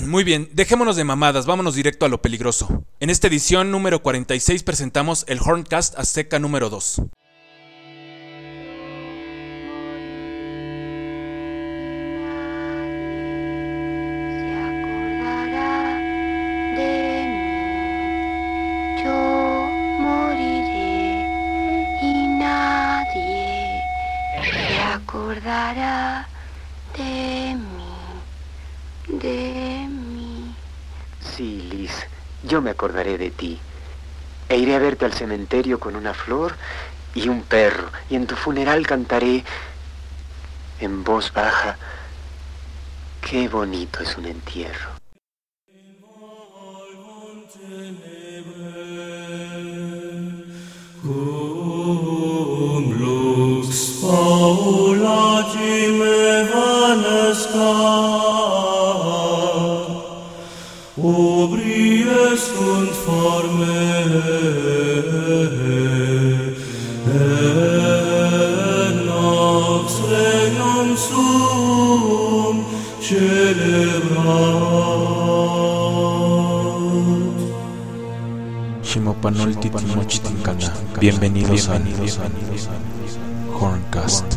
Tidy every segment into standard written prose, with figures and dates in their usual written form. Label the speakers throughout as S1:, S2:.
S1: Muy bien, dejémonos de mamadas, vámonos directo a lo peligroso. En esta edición número 46 presentamos el Horncast Azteca número 2.
S2: Acordará de mí.
S3: Sí, Liz, yo me acordaré de ti. E iré a verte al cementerio con una flor y un perro, y en tu funeral cantaré en voz baja, qué bonito es un entierro.
S4: Paulagime vanescat, obries sunt forme, et nox regnum suum celebrat.
S1: Shimopanoltitimochitincana. Bienvenidos a Horncast.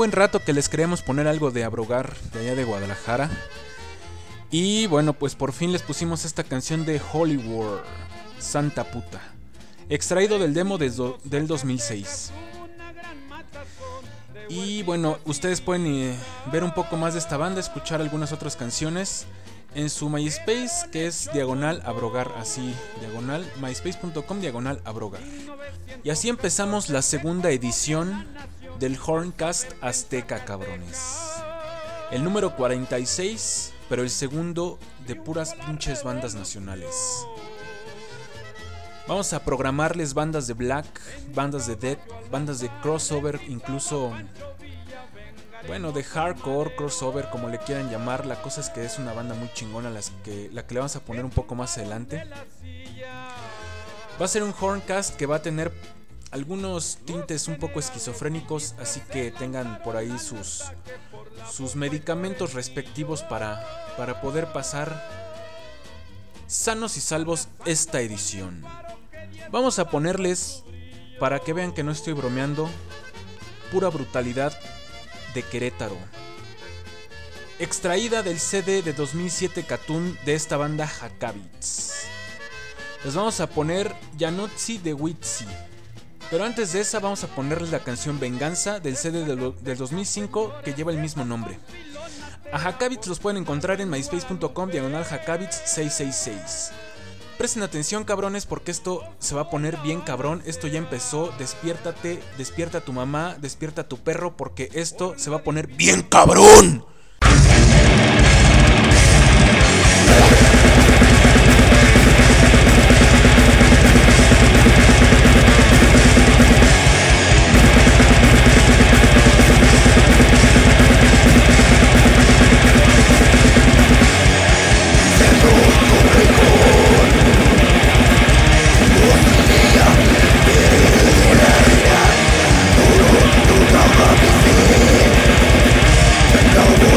S1: buen rato que les queríamos poner algo de Abrogar, de allá de Guadalajara. Y bueno, pues por fin les pusimos esta canción de Hollywood, Santa Puta, extraído del demo del 2006. Y bueno, ustedes pueden ver un poco más de esta banda, escuchar algunas otras canciones en su MySpace, que es /Abrogar, así, myspace.com/Abrogar. Y así empezamos la segunda edición del Horncast Azteca, cabrones. El número 46, pero el segundo de puras pinches bandas nacionales. Vamos a programarles bandas de black, bandas de death, bandas de crossover, incluso, bueno, de hardcore, crossover, como le quieran llamar. La cosa es que es una banda muy chingona, la que le vamos a poner un poco más adelante. Va a ser un Horncast que va a tener algunos tintes un poco esquizofrénicos, así que tengan por ahí sus medicamentos respectivos para poder pasar sanos y salvos esta edición. Vamos a ponerles, para que vean que no estoy bromeando, pura brutalidad de Querétaro, extraída del CD de 2007 Catún de esta banda Hakavits. Les vamos a poner Janotzi de Witsi, pero antes de esa vamos a ponerles la canción Venganza del CD del 2005 que lleva el mismo nombre. A Hakavits los pueden encontrar en myspace.com/Hakavits666. Presten atención, cabrones, porque esto se va a poner bien cabrón. Esto ya empezó. Despiértate, despierta a tu mamá, despierta a tu perro, porque esto se va a poner bien cabrón.
S5: No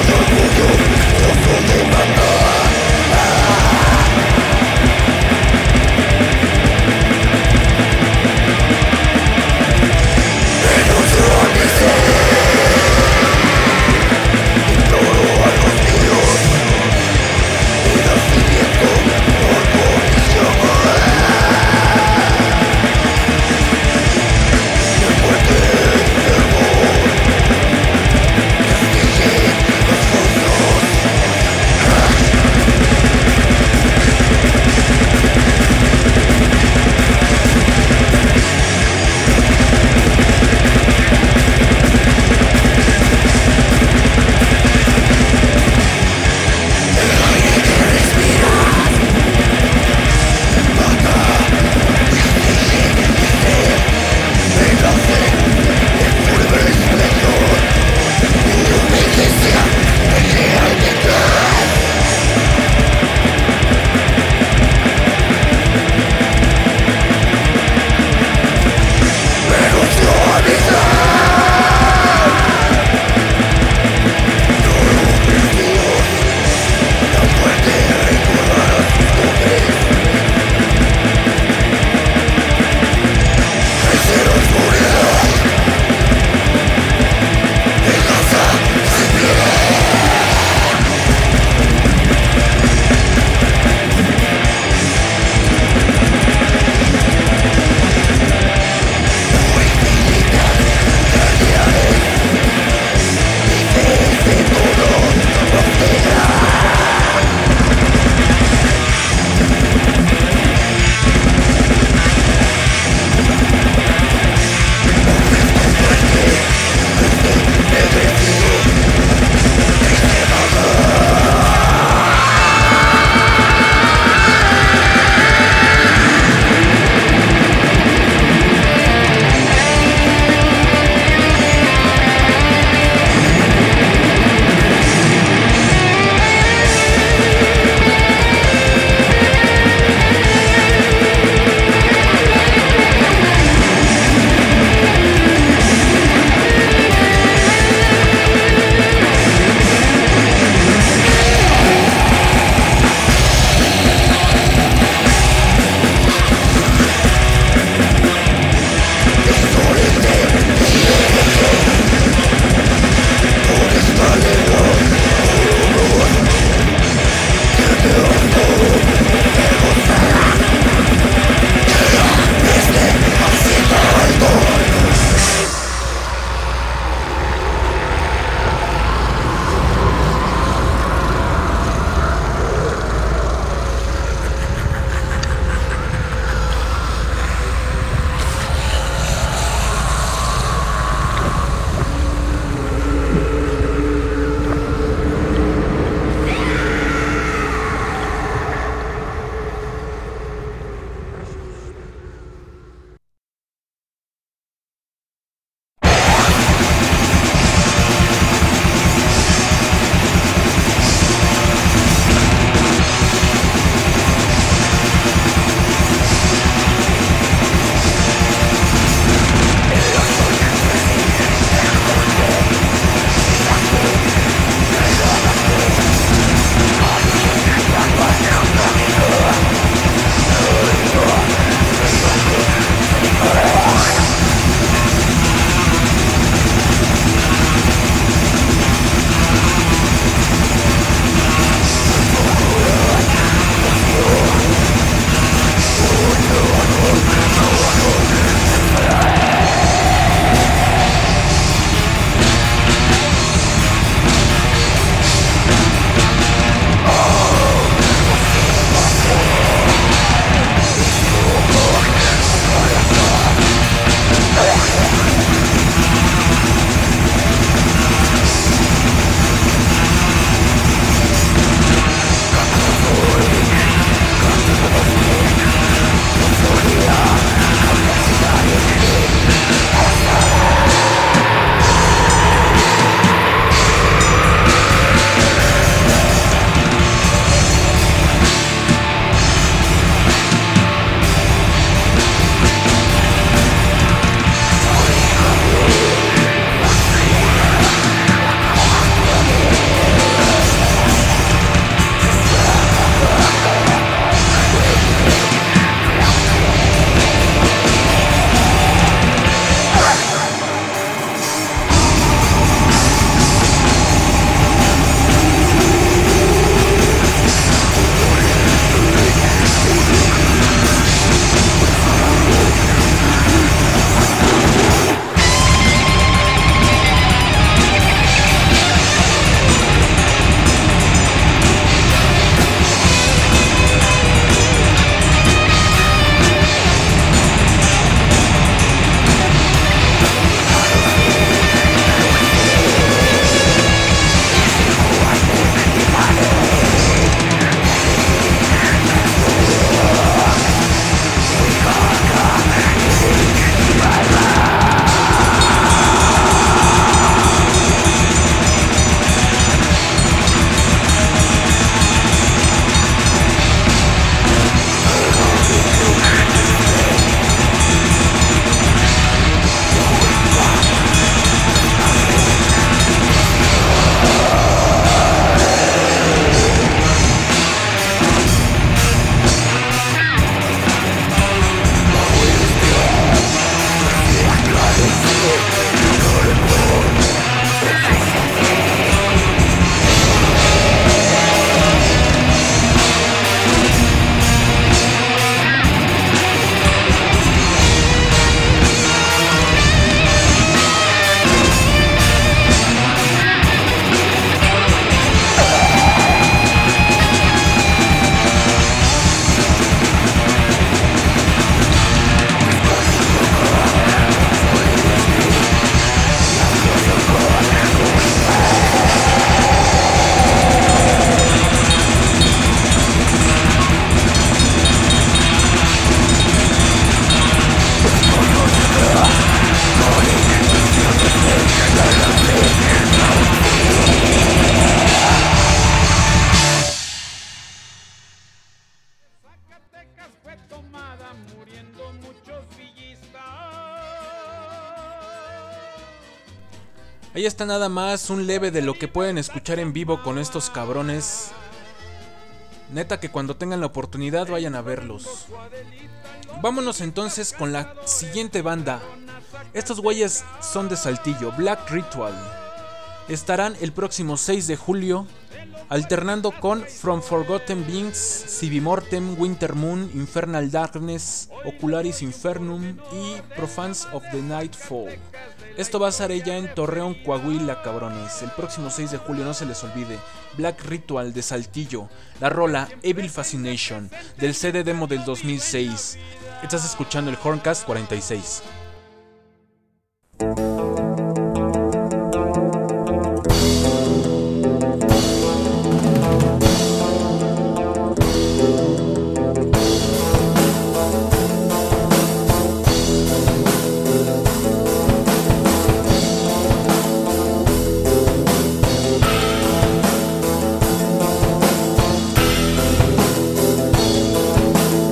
S1: Ahí está nada más un leve de lo que pueden escuchar en vivo con estos cabrones. Neta que cuando tengan la oportunidad vayan a verlos. Vámonos entonces con la siguiente banda. Estos güeyes son de Saltillo, Black Ritual. Estarán el próximo 6 de julio alternando con From Forgotten Beings, Sibi Mortem, Winter Moon, Infernal Darkness, Ocularis Infernum y Profanes of the Nightfall. Esto va a ser ya en Torreón, Coahuila, cabrones. El próximo 6 de julio, no se les olvide. Black Ritual de Saltillo. La rola Evil Fascination del CD demo del 2006. Estás escuchando el Horncast 46.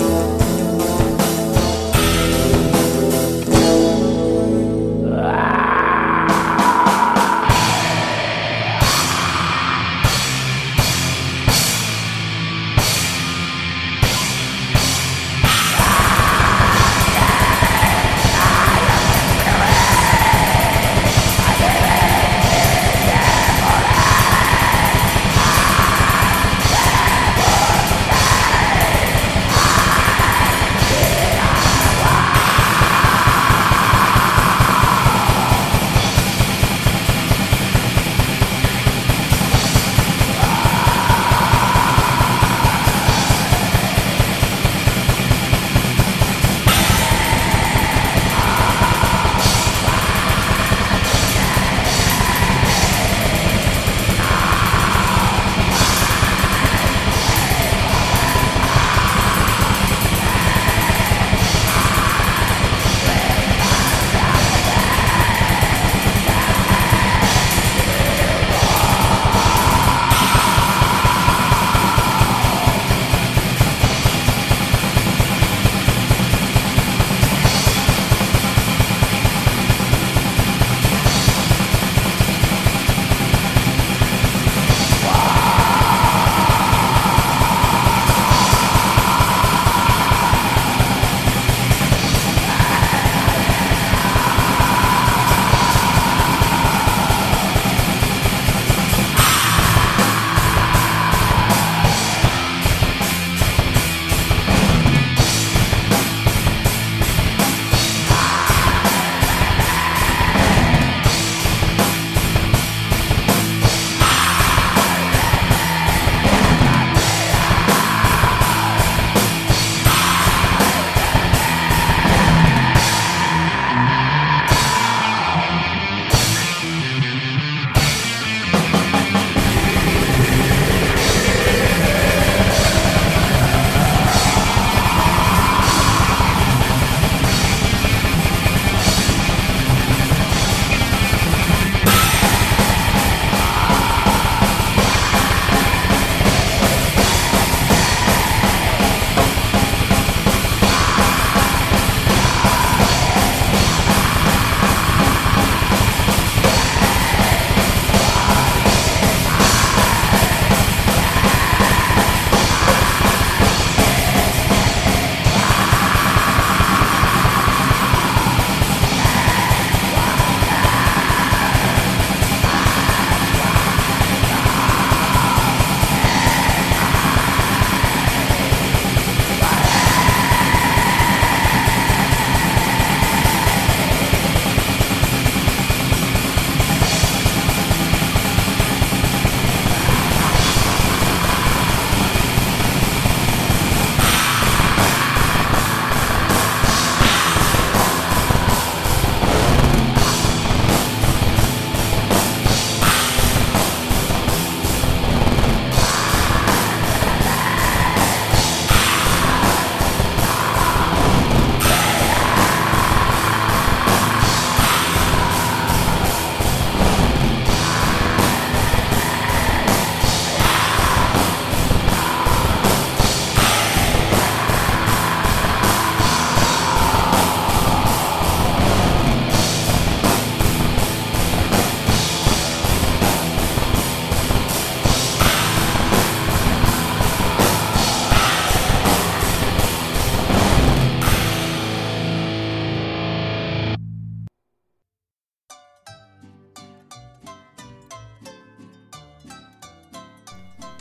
S3: Ah!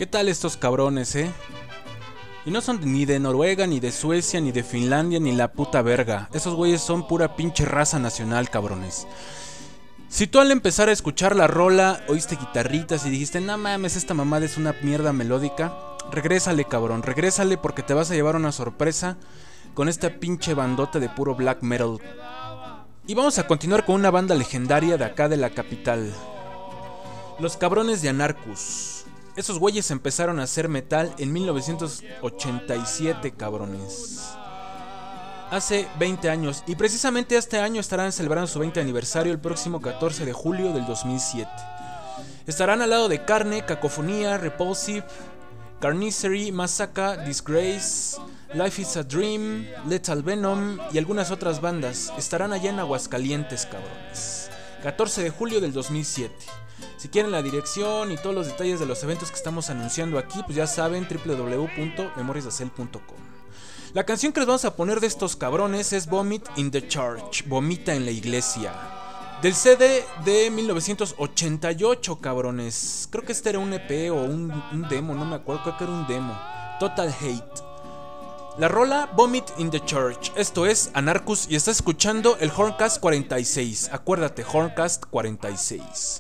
S1: ¿Qué tal estos cabrones, Y no son ni de Noruega, ni de Suecia, ni de Finlandia, ni la puta verga. Esos güeyes son pura pinche raza nacional, cabrones. Si tú al empezar a escuchar la rola oíste guitarritas y dijiste, no mames, esta mamada es una mierda melódica, regrésale, cabrón, regrésale porque te vas a llevar una sorpresa con esta pinche bandota de puro black metal. Y vamos a continuar con una banda legendaria de acá de la capital, los cabrones de Anarchus. Esos güeyes empezaron a hacer metal en 1987, cabrones. Hace 20 años, y precisamente este año estarán celebrando su 20 aniversario el próximo 14 de julio del 2007. Estarán al lado de Carne, Cacofonía, Repulsive, Carnicery, Massacre, Disgrace, Life is a Dream, Lethal Venom y algunas otras bandas. Estarán allá en Aguascalientes, cabrones. 14 de julio del 2007. Si quieren la dirección y todos los detalles de los eventos que estamos anunciando aquí, pues ya saben, www.memoriasdacel.com. La canción que les vamos a poner de estos cabrones es Vomit in the Church, Vomita en la Iglesia, del CD de 1988, cabrones. Creo que este era un EP o un demo, no me acuerdo, creo que era un demo. Total Hate. La rola Vomit in the Church. Esto es Anarchus y estás escuchando el Horncast 46. Acuérdate, Horncast 46.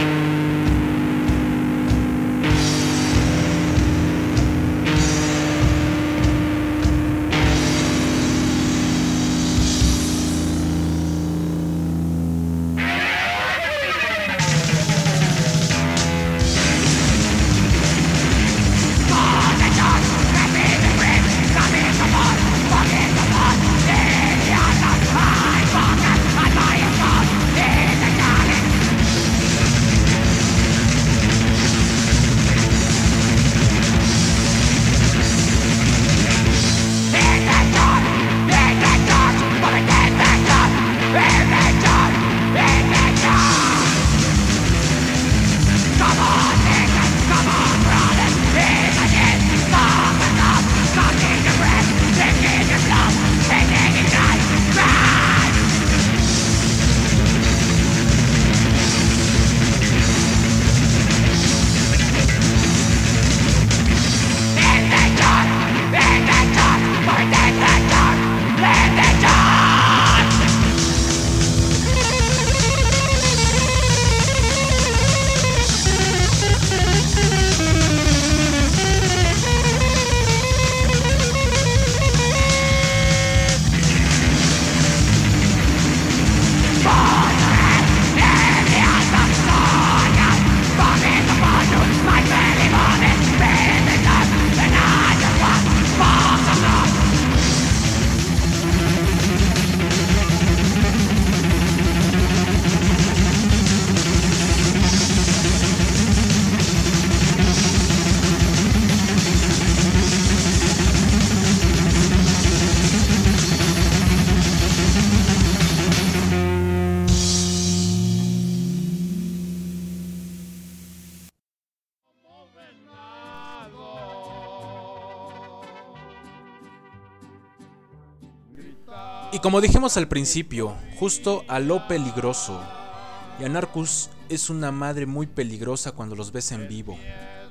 S1: Y como dijimos al principio, justo a lo peligroso. Y Anarchus es una madre muy peligrosa cuando los ves en vivo.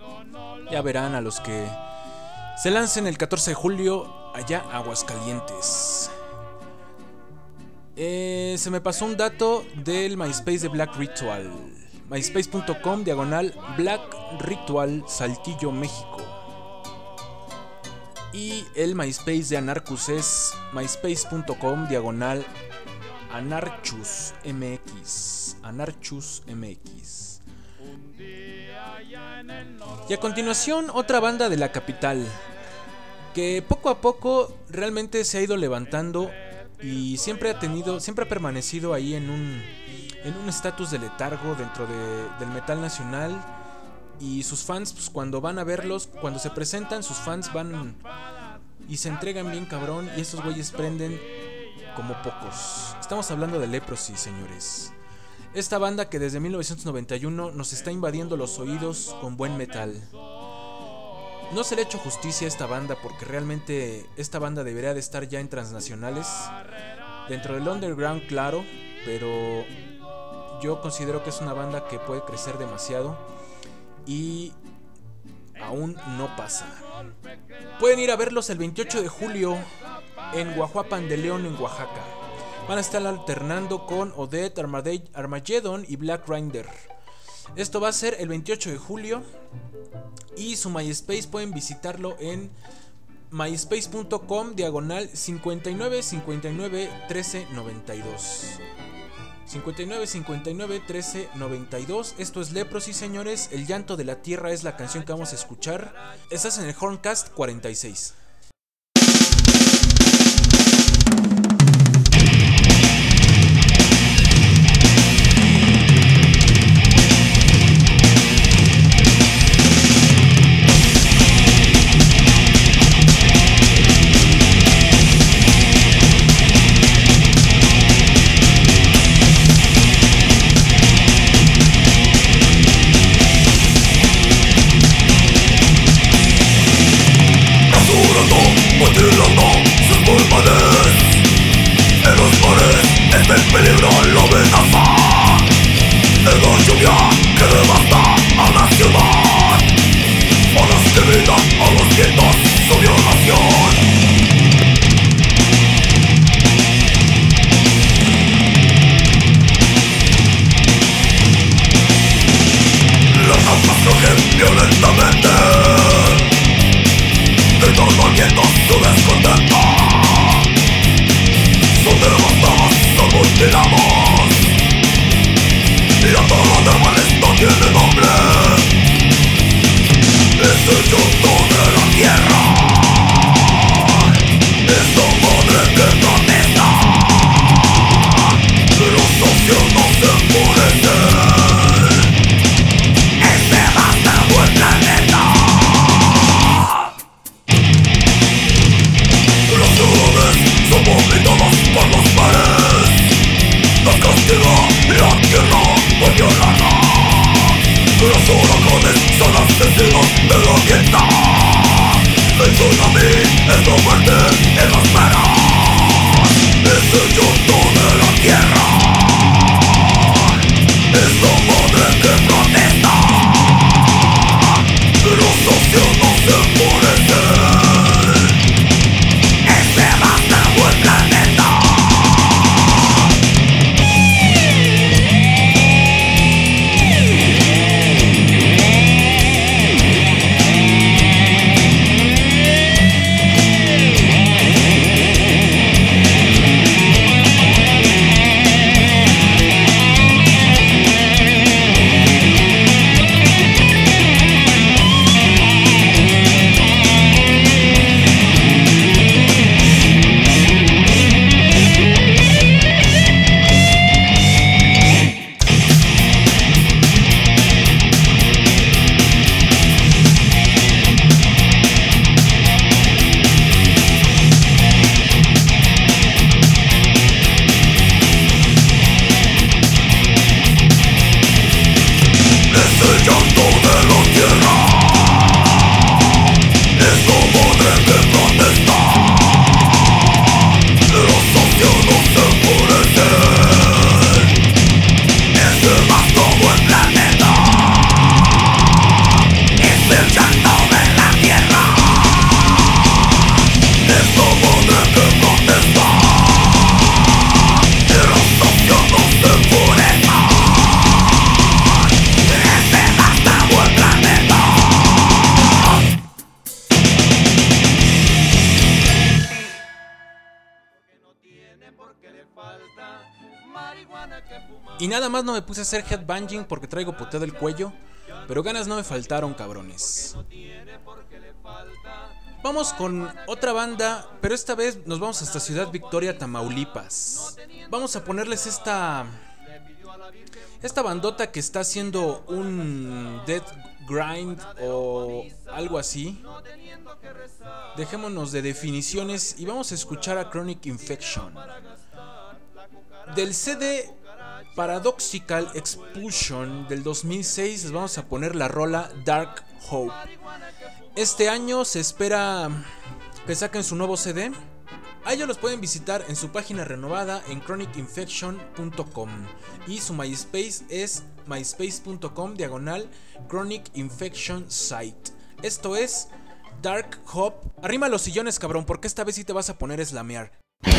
S1: Ya verán a los que se lancen el 14 de julio allá a Aguascalientes. Se me pasó un dato del MySpace de Black Ritual. MySpace.com/Black Ritual Saltillo, México. Y el MySpace de Anarchus es MySpace.com/AnarchusMX. AnarchusMX. Y a continuación, otra banda de la capital que poco a poco realmente se ha ido levantando y siempre ha permanecido ahí en un estatus de letargo dentro del metal nacional. Y sus fans, pues cuando van a verlos, cuando se presentan, sus fans van y se entregan bien cabrón. Y estos güeyes prenden como pocos. Estamos hablando de Leprosy, señores. Esta banda que desde 1991 nos está invadiendo los oídos con buen metal. No se le ha hecho justicia a esta banda porque realmente esta banda debería de estar ya en transnacionales. Dentro del underground, claro, pero yo considero que es una banda que puede crecer demasiado. Y aún no pasa. Pueden ir a verlos el 28 de julio en Guajuapan de León, en Oaxaca. Van a estar alternando con Odette, Armageddon y Black Rider. Esto va a ser el 28 de julio. Y su MySpace pueden visitarlo en myspace.com/59591392. 59591392. Esto es Leprosy, señores. El llanto de la tierra es la canción que vamos a escuchar. Estás en el Horncast 46. Y nada más no me puse a hacer headbanging porque traigo poteo del cuello, pero ganas no me faltaron, cabrones. Vamos con otra banda, pero esta vez nos vamos hasta Ciudad Victoria, Tamaulipas. Vamos a ponerles esta bandota que está haciendo un death grind o algo así. Dejémonos de definiciones y vamos a escuchar a Chronic Infection. Del CD Paradoxical Expulsion del 2006 les vamos a poner la rola Dark Hope. Este año se espera que saquen su nuevo CD. A ellos los pueden visitar en su página renovada en chronicinfection.com y su MySpace es myspace.com/Chronic Infection Site. Esto es Dark Hop. Arrima los sillones, cabrón, porque esta vez sí te vas a poner a slamear.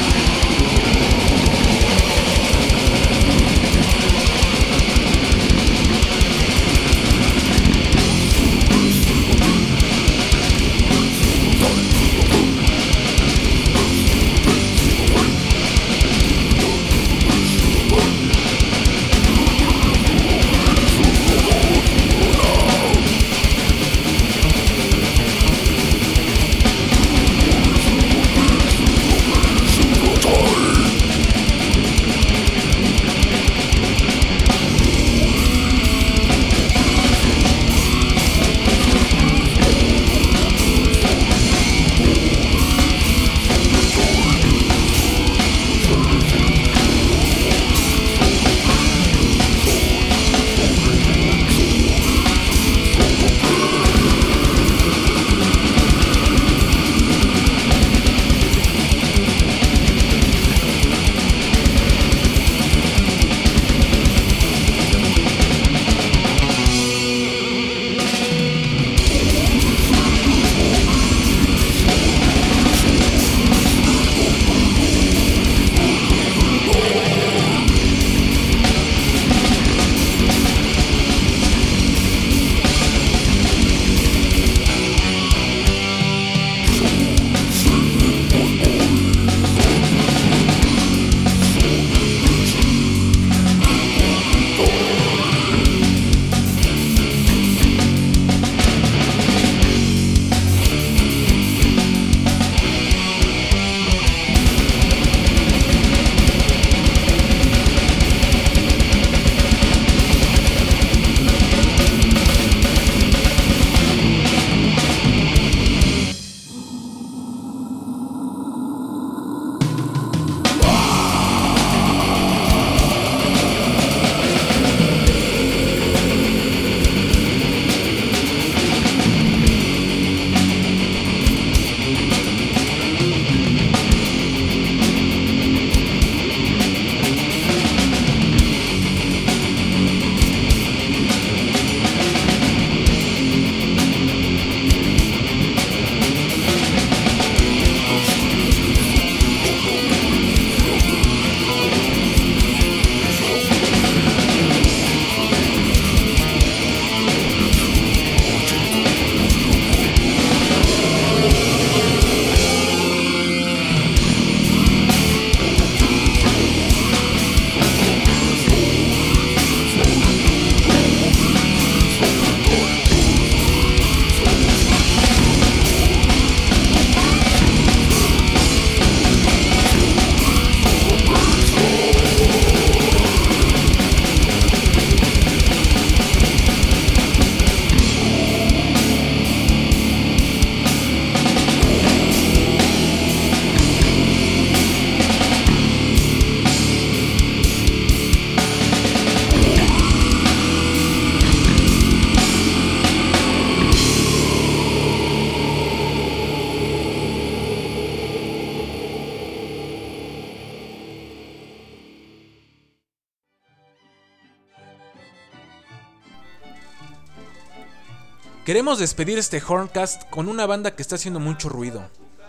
S1: Queremos despedir este Horncast con una banda que está haciendo mucho ruido.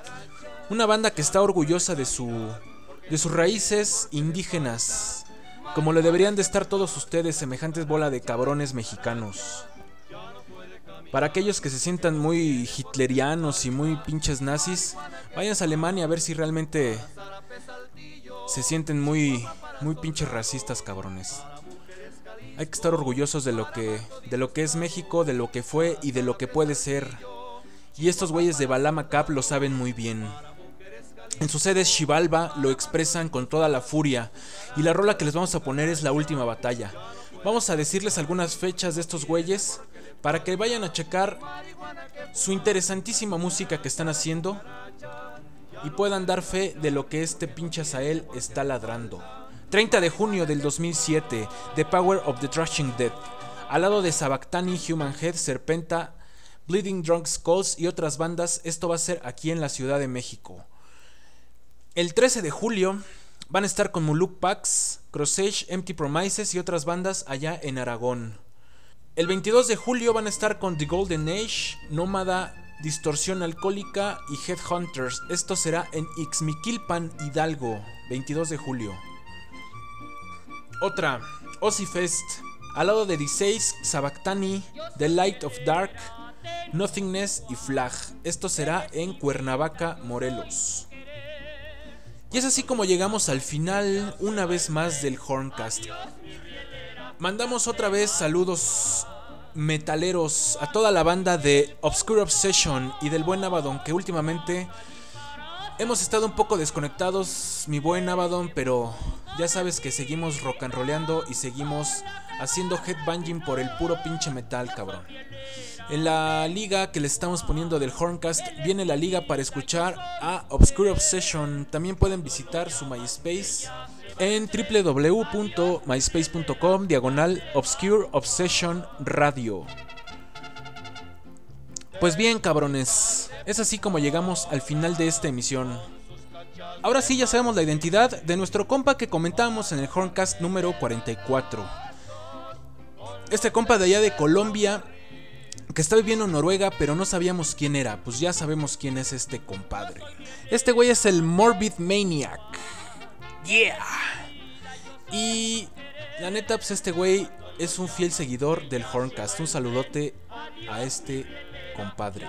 S1: Una banda que está orgullosa de sus raíces indígenas, como lo deberían de estar todos ustedes, semejantes bola de cabrones mexicanos. Para aquellos que se sientan muy hitlerianos y muy pinches nazis, váyanse a Alemania a ver si realmente se sienten muy pinches racistas, cabrones. Hay que estar orgullosos de lo que es México, de lo que fue y de lo que puede ser. Y estos güeyes de Balama Cap lo saben muy bien. En sus sedes Xibalba lo expresan con toda la furia. Y la rola que les vamos a poner es La Última Batalla. Vamos a decirles algunas fechas de estos güeyes para que vayan a checar su interesantísima música que están haciendo y puedan dar fe de lo que este pinche Azael está ladrando. 30 de junio del 2007, The Power of the Thrashing Dead, al lado de Sabactani, Human Head, Serpenta, Bleeding Drunk Skulls y otras bandas. Esto va a ser aquí en la Ciudad de México. El 13 de julio van a estar con Muluk Pax, Crossage, Empty Promises y otras bandas allá en Aragón. El 22 de julio van a estar con The Golden Age, Nómada, Distorsión Alcohólica y Headhunters. Esto será en Ixmiquilpan, Hidalgo, 22 de julio. Otra, Ozzy Fest, al lado de D6, Sabactani, The Light of Dark, Nothingness y Flag. Esto será en Cuernavaca, Morelos. Y es así como llegamos al final, una vez más, del Horncast. Mandamos otra vez saludos metaleros a toda la banda de Obscure Obsession y del buen Abaddon, que últimamente hemos estado un poco desconectados, mi buen Abaddon, pero ya sabes que seguimos rock and rolleando y seguimos haciendo headbanging por el puro pinche metal, cabrón. En la liga que les estamos poniendo del Horncast viene la liga para escuchar a Obscure Obsession. También pueden visitar su MySpace en www.myspace.com/Obscure Obsession Radio. Pues bien, cabrones, es así como llegamos al final de esta emisión. Ahora sí ya sabemos la identidad de nuestro compa que comentábamos en el Horncast número 44. Este compa de allá de Colombia, que está viviendo en Noruega, pero no sabíamos quién era. Pues ya sabemos quién es este compadre. Este güey es el Morbid Maniac. Yeah. Y la neta, pues este güey es un fiel seguidor del Horncast. Un saludote a este compadre.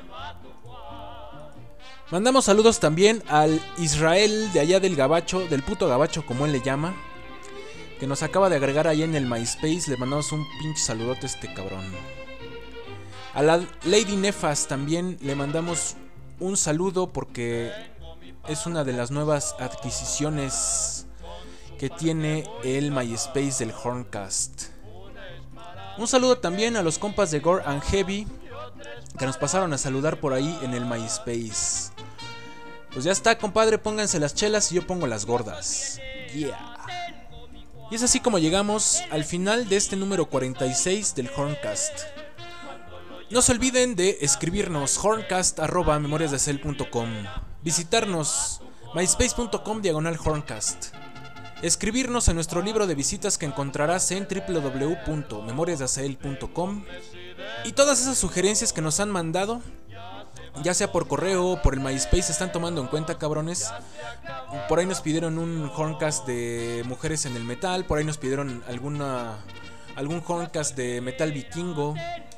S1: Mandamos saludos también al Israel de allá del Gabacho, del puto Gabacho como él le llama, que nos acaba de agregar ahí en el MySpace. Le mandamos un pinche saludote a este cabrón. A la Lady Nefas también le mandamos un saludo porque es una de las nuevas adquisiciones que tiene el MySpace del Horncast. Un saludo también a los compas de Gore and Heavy que nos pasaron a saludar por ahí en el MySpace. Pues ya está, compadre, pónganse las chelas y yo pongo las gordas. Yeah. Y es así como llegamos al final de este número 46 del Horncast. No se olviden de escribirnos horncast@memoriasdecel.com, visitarnos myspace.com/Horncast, escribirnos en nuestro libro de visitas que encontrarás en www.memoriasdecel.com, y todas esas sugerencias que nos han mandado, ya sea por correo o por el MySpace, se están tomando en cuenta, cabrones. Por ahí nos pidieron un Horncast de mujeres en el metal, por ahí nos pidieron algún Horncast de metal vikingo.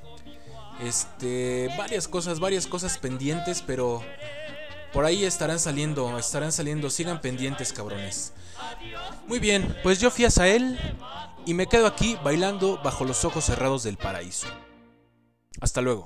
S1: Varias cosas pendientes, pero por ahí estarán saliendo, sigan pendientes, cabrones. Muy bien, pues yo fui a Sael y me quedo aquí bailando bajo los ojos cerrados del paraíso. Hasta luego.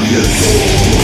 S4: y el sol.